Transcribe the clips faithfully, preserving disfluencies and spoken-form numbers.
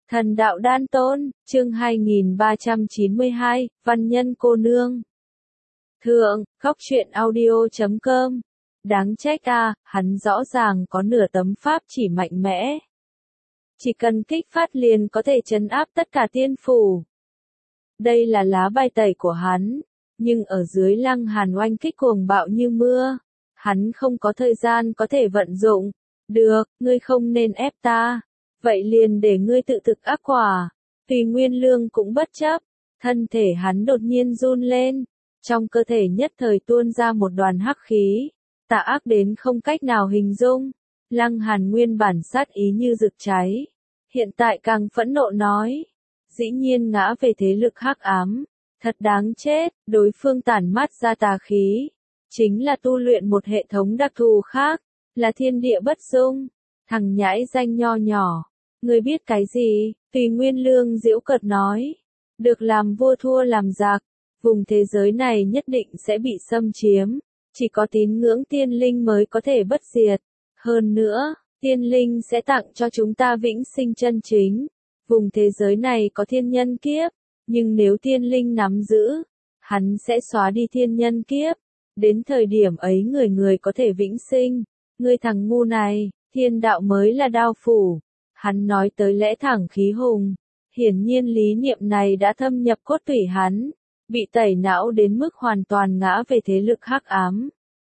Thần đạo đan tôn, chương hai nghìn ba trăm chín mươi hai, văn nhân cô nương. Thượng, góc truyện audio chấm com. Đáng trách à, hắn rõ ràng có nửa tấm pháp chỉ mạnh mẽ. Chỉ cần kích phát liền có thể trấn áp tất cả tiên phủ. Đây là lá bài tẩy của hắn, nhưng ở dưới Lăng Hàn oanh kích cuồng bạo như mưa, hắn không có thời gian có thể vận dụng. Được, ngươi không nên ép ta. Vậy liền để ngươi tự thực ác quả. Tùy Nguyên Lương cũng bất chấp, thân thể hắn đột nhiên run lên, trong cơ thể nhất thời tuôn ra một đoàn hắc khí, tà ác đến không cách nào hình dung. Lăng Hàn nguyên bản sát ý như rực cháy, hiện tại càng phẫn nộ nói, dĩ nhiên ngã về thế lực hắc ám, thật đáng chết. Đối phương tản mát ra tà khí, chính là tu luyện một hệ thống đặc thù khác, là thiên địa bất dung. Thằng nhãi danh nho nhỏ, ngươi biết cái gì? Tùy Nguyên Lương giễu cợt nói, được làm vua thua làm giặc, vùng thế giới này nhất định sẽ bị xâm chiếm, chỉ có tín ngưỡng tiên linh mới có thể bất diệt. Hơn nữa, tiên linh sẽ tặng cho chúng ta vĩnh sinh chân chính. Vùng thế giới này có thiên nhân kiếp, nhưng nếu tiên linh nắm giữ, hắn sẽ xóa đi thiên nhân kiếp. Đến thời điểm ấy người người có thể vĩnh sinh. Ngươi thằng ngu này, thiên đạo mới là đao phủ. Hắn nói tới lẽ thẳng khí hùng, hiển nhiên lý niệm này đã thâm nhập cốt tủy hắn, bị tẩy não đến mức hoàn toàn ngã về thế lực hắc ám.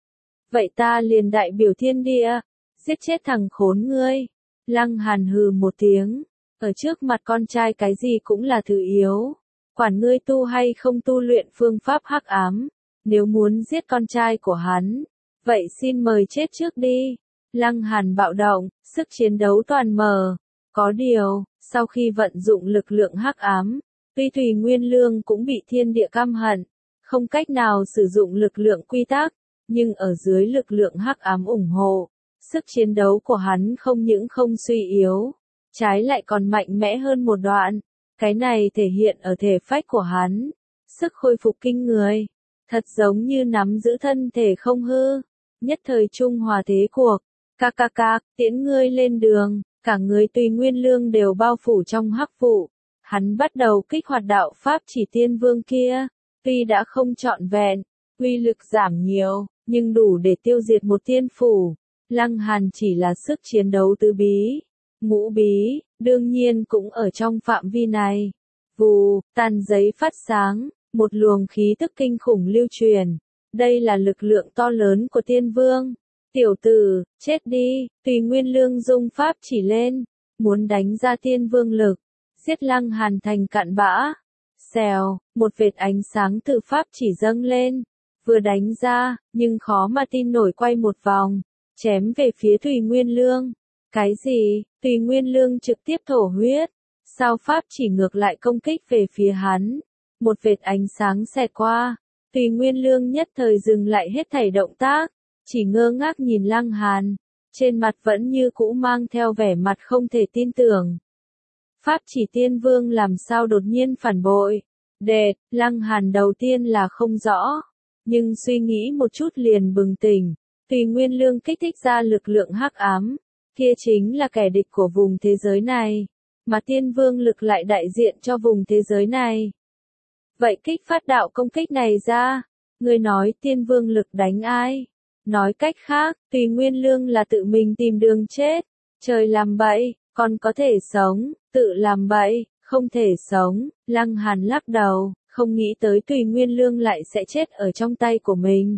Vậy ta liền đại biểu thiên địa, giết chết thằng khốn ngươi. Lăng Hàn hừ một tiếng, ở trước mặt con trai cái gì cũng là thứ yếu, quản ngươi tu hay không tu luyện phương pháp hắc ám, nếu muốn giết con trai của hắn, vậy xin mời chết trước đi. Lăng Hàn bạo động, sức chiến đấu toàn mở. Có điều, sau khi vận dụng lực lượng hắc ám, tuy Tùy Nguyên Lương cũng bị thiên địa căm hận, không cách nào sử dụng lực lượng quy tắc, nhưng ở dưới lực lượng hắc ám ủng hộ, sức chiến đấu của hắn không những không suy yếu, trái lại còn mạnh mẽ hơn một đoạn. Cái này thể hiện ở thể phách của hắn, sức khôi phục kinh người, thật giống như nắm giữ thân thể không hư, nhất thời trung hòa thế cuộc. Ca ca ca, tiễn ngươi lên đường, cả người Tùy Nguyên Lương đều bao phủ trong hắc vụ. Hắn bắt đầu kích hoạt đạo pháp chỉ tiên vương kia, tuy đã không trọn vẹn, uy lực giảm nhiều, nhưng đủ để tiêu diệt một tiên phủ. Lăng Hàn chỉ là sức chiến đấu tứ bí, ngũ bí, đương nhiên cũng ở trong phạm vi này. Vù, tàn giấy phát sáng, một luồng khí tức kinh khủng lưu truyền. Đây là lực lượng to lớn của tiên vương. Tiểu tử, chết đi. Tùy Nguyên Lương dung pháp chỉ lên, muốn đánh ra tiên vương lực, giết Lăng Hàn thành cặn bã. Xèo, một vệt ánh sáng từ pháp chỉ dâng lên, vừa đánh ra, nhưng khó mà tin nổi quay một vòng, chém về phía Tùy Nguyên Lương. Cái gì? Tùy Nguyên Lương trực tiếp thổ huyết, sao pháp chỉ ngược lại công kích về phía hắn. Một vệt ánh sáng xẹt qua, Tùy Nguyên Lương nhất thời dừng lại hết thảy động tác, chỉ ngơ ngác nhìn Lăng Hàn, trên mặt vẫn như cũ mang theo vẻ mặt không thể tin tưởng. Pháp chỉ tiên vương làm sao đột nhiên phản bội? Đệt, Lăng Hàn đầu tiên là không rõ, nhưng suy nghĩ một chút liền bừng tỉnh. Tùy Nguyên Lương kích thích ra lực lượng hắc ám, kia chính là kẻ địch của vùng thế giới này, mà tiên vương lực lại đại diện cho vùng thế giới này. Vậy kích phát đạo công kích này ra, ngươi nói tiên vương lực đánh ai? Nói cách khác, Tùy Nguyên Lương là tự mình tìm đường chết. Trời làm bậy, còn có thể sống, tự làm bậy, không thể sống. Lăng Hàn lắc đầu, không nghĩ tới Tùy Nguyên Lương lại sẽ chết ở trong tay của mình.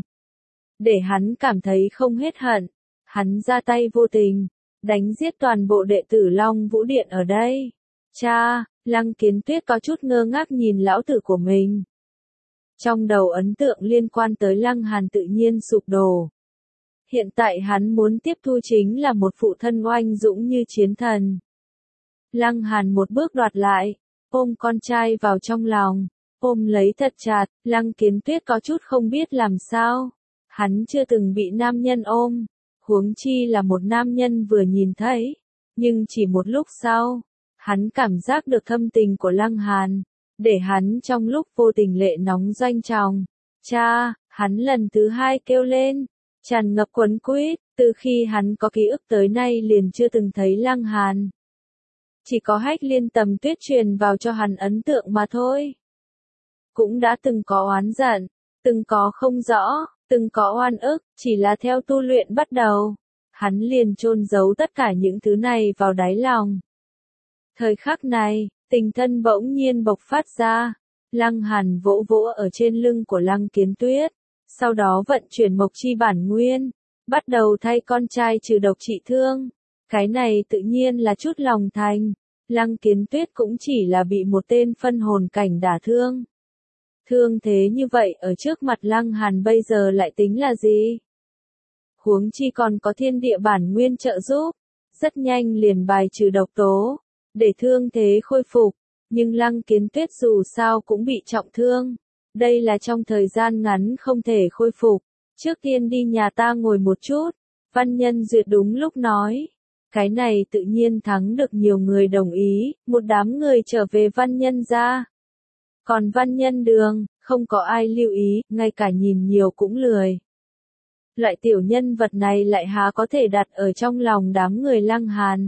Để hắn cảm thấy không hết hận, hắn ra tay vô tình, đánh giết toàn bộ đệ tử Long Vũ Điện ở đây. Cha, Lăng Kiến Tuyết có chút ngơ ngác nhìn lão tử của mình. Trong đầu ấn tượng liên quan tới Lăng Hàn tự nhiên sụp đổ. Hiện tại hắn muốn tiếp thu chính là một phụ thân oanh dũng như chiến thần. Lăng Hàn một bước đoạt lại, ôm con trai vào trong lòng, ôm lấy thật chặt. Lăng Kiến Tuyết có chút không biết làm sao. Hắn chưa từng bị nam nhân ôm, huống chi là một nam nhân vừa nhìn thấy. Nhưng chỉ một lúc sau, hắn cảm giác được thâm tình của Lăng Hàn, để hắn trong lúc vô tình lệ nóng doanh tròng. Cha, hắn lần thứ hai kêu lên, tràn ngập quấn quýt, từ khi hắn có ký ức tới nay liền chưa từng thấy Lăng Hàn. chỉ có Hách Liên Tầm Tuyết truyền vào cho hắn ấn tượng mà thôi. Cũng đã từng có oán giận, từng có không rõ, từng có oan ức, chỉ là theo tu luyện bắt đầu, hắn liền chôn giấu tất cả những thứ này vào đáy lòng. Thời khắc này, tình thân bỗng nhiên bộc phát ra, Lăng Hàn vỗ vỗ ở trên lưng của Lăng Kiến Tuyết, sau đó vận chuyển mộc chi bản nguyên, bắt đầu thay con trai trừ độc trị thương. Cái này tự nhiên là chút lòng thành, Lăng Kiến Tuyết cũng chỉ là bị một tên phân hồn cảnh đả thương. Thương thế như vậy ở trước mặt Lăng Hàn bây giờ lại tính là gì? Huống chi còn có thiên địa bản nguyên trợ giúp, rất nhanh liền bài trừ độc tố, để thương thế khôi phục, nhưng Lăng Kiến Tuyết dù sao cũng bị trọng thương. Đây là trong thời gian ngắn không thể khôi phục. Trước tiên đi nhà ta ngồi một chút, Văn Nhân Duyệt đúng lúc nói. Cái này tự nhiên thắng được nhiều người đồng ý, một đám người trở về Văn Nhân gia. Còn Văn Nhân Đường, không có ai lưu ý, ngay cả nhìn nhiều cũng lười. Loại tiểu nhân vật này lại há có thể đặt ở trong lòng đám người Lăng Hàn.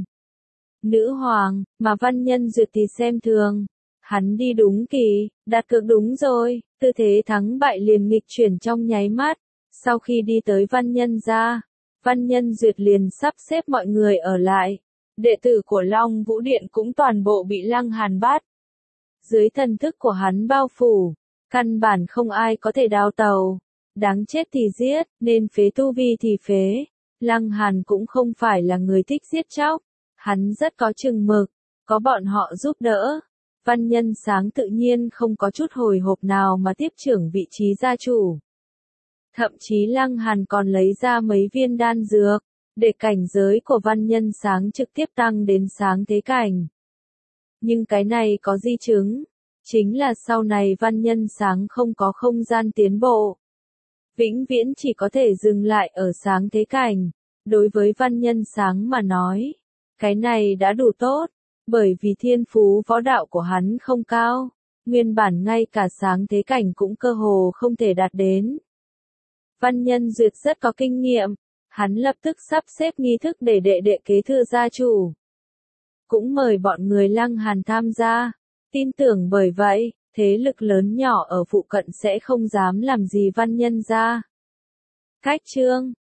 Nữ hoàng, mà Văn Nhân Duyệt thì xem thường. Hắn đi đúng kỳ, đặt cược đúng rồi, tư thế thắng bại liền nghịch chuyển trong nháy mắt. Sau khi đi tới Văn Nhân gia, Văn Nhân Duyệt liền sắp xếp mọi người ở lại. Đệ tử của Long Vũ Điện cũng toàn bộ bị Lăng Hàn bắt. Dưới thần thức của hắn bao phủ, căn bản không ai có thể đào tàu. Đáng chết thì giết, nên phế tu vi thì phế. Lăng Hàn cũng không phải là người thích giết chóc. Hắn rất có chừng mực, có bọn họ giúp đỡ. Văn Nhân Sáng tự nhiên không có chút hồi hộp nào mà tiếp trưởng vị trí gia chủ. Thậm chí Lăng Hàn còn lấy ra mấy viên đan dược, để cảnh giới của Văn Nhân Sáng trực tiếp tăng đến sáng thế cảnh. Nhưng cái này có di chứng, chính là sau này Văn Nhân Sáng không có không gian tiến bộ. Vĩnh viễn chỉ có thể dừng lại ở sáng thế cảnh. Đối với Văn Nhân Sáng mà nói, cái này đã đủ tốt, bởi vì thiên phú võ đạo của hắn không cao, nguyên bản ngay cả sáng thế cảnh cũng cơ hồ không thể đạt đến. Văn Nhân Duyệt rất có kinh nghiệm, hắn lập tức sắp xếp nghi thức để đệ đệ kế thừa gia chủ. Cũng mời bọn người Lăng Hàn tham gia, tin tưởng bởi vậy, thế lực lớn nhỏ ở phụ cận sẽ không dám làm gì Văn Nhân gia. Cách chương